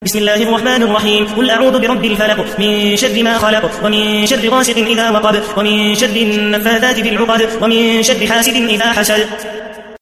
بسم الله الرحمن الرحيم. قل أعوذ برب الفلق، من شر ما خلق، ومن شر غاسق إذا وقب، ومن شر النفاثات في العقد، ومن شر حاسد إذا حسد.